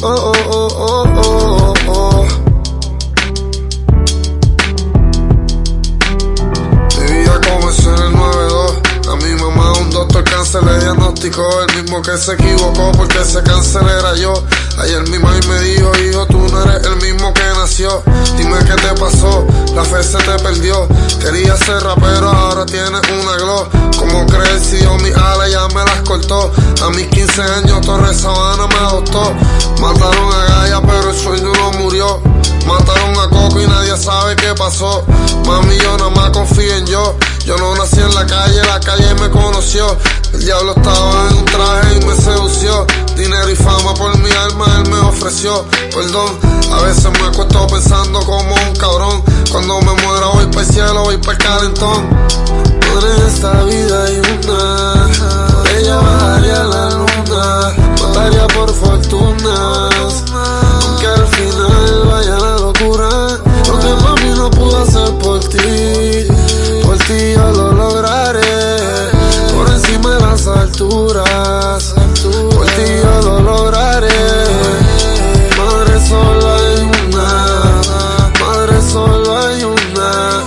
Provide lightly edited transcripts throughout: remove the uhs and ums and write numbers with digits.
oh, oh, oh, oh, oh. Mi vida comenzó en el 92. A mi mamá un doctor cáncer le diagnosticó, el mismo que se equivocó porque ese cáncer era yo. Ayer mi mami me dijo, hijo, tú no eres el mismo que nació. Dime qué te pasó, la fe se te perdió. Quería ser rapero, ahora tienes una glow. ¿Cómo crees si yo mis alas ya me las cortó? A mis 15 años Torres Sabana me adoptó. Mataron a Gaia pero el sueño no murió. Mataron a Coco y nadie sabe qué pasó. Mami, yo nada más confío en yo. Yo no nací en la calle me conoció. El diablo estaba en un traje y me sedució. Dinero y fama por mi alma él me ofreció. Perdón, a veces me acuesto pensando como un cabrón. Cuando me muera voy para el cielo, voy para el calentón. Por esta vida hay una, por ella bajaría la luna, mataría por fortunas, aunque al final vaya la locura. Lo que mami no pudo hacer por ti yo lo lograré, por encima de las alturas, por ti yo lo lograré. Madre solo hay una, madre solo hay una,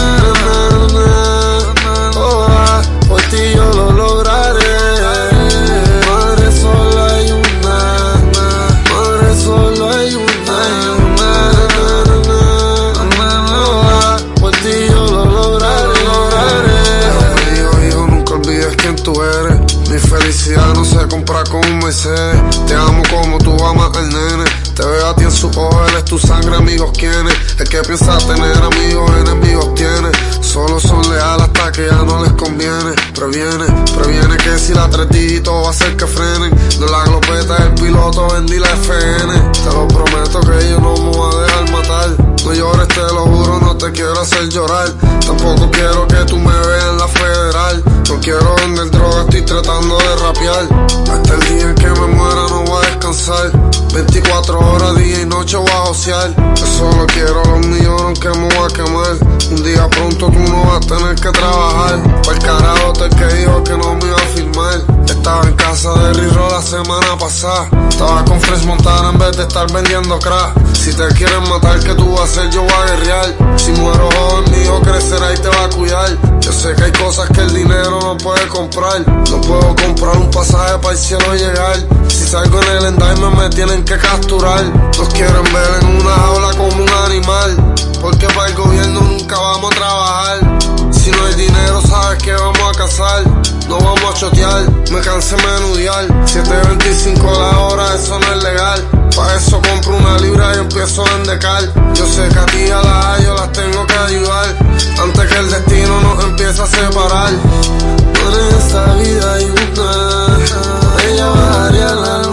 por ti yo lo lograré. Madre solo hay una, madre solo hay una, por ti yo lo lograré. Hijo, nunca olvides quién tú eres. Mi felicidad no se compra con un Mercedes. Te amo como tú amas al nene. Te veo a ti en sus ojos, él es tu sangre, amigos quienes. El que piensa tener amigos, enemigos tiene. Solo son leales hasta que ya no les conviene. Previene que si la tres dígitos va a hacer que frenen. No la glopeta del piloto, vendí la FN. Te lo prometo que yo no me voy a dejar matar. No llores, te lo juro, no te quiero hacer llorar. Tampoco quiero que tú me veas en la federal. No quiero vender droga, estoy tratando de rapear. Hasta el día en que me muera no voy a descansar. 24 horas, día y noche voy a josear. Yo solo quiero los millones que me voy a quemar. Un día pronto tú no vas a tener que trabajar. Pa'l carajo el que dijo que no me iba a firmar. Estaba en casa de Riro la semana pasada. Estaba con Fresh Montana en vez de estar vendiendo crack. Si te quieren matar, ¿qué tú vas a hacer? Yo voy a guerrear. Si muero joven, mi hijo crecerá y te va a cuidar. Yo sé que hay cosas que el dinero no puede comprar. No puedo comprar un pasaje para el cielo llegar. Si salgo en el indictment me tienen que capturar. Nos quieren ver en una jaula como un animal, porque para el gobierno nunca vamos a trabajar. Si no hay dinero sabes que vamos a cazar. No vamos a chotear, me cansé menudear. 7.25 la hora, eso no es legal. Pa' eso compro una libra y empiezo a endecar. Yo sé que a ti a yo las tengo que ayudar, antes que el destino nos empiece a separar. En esta vida hay una, ella bajaría la luna.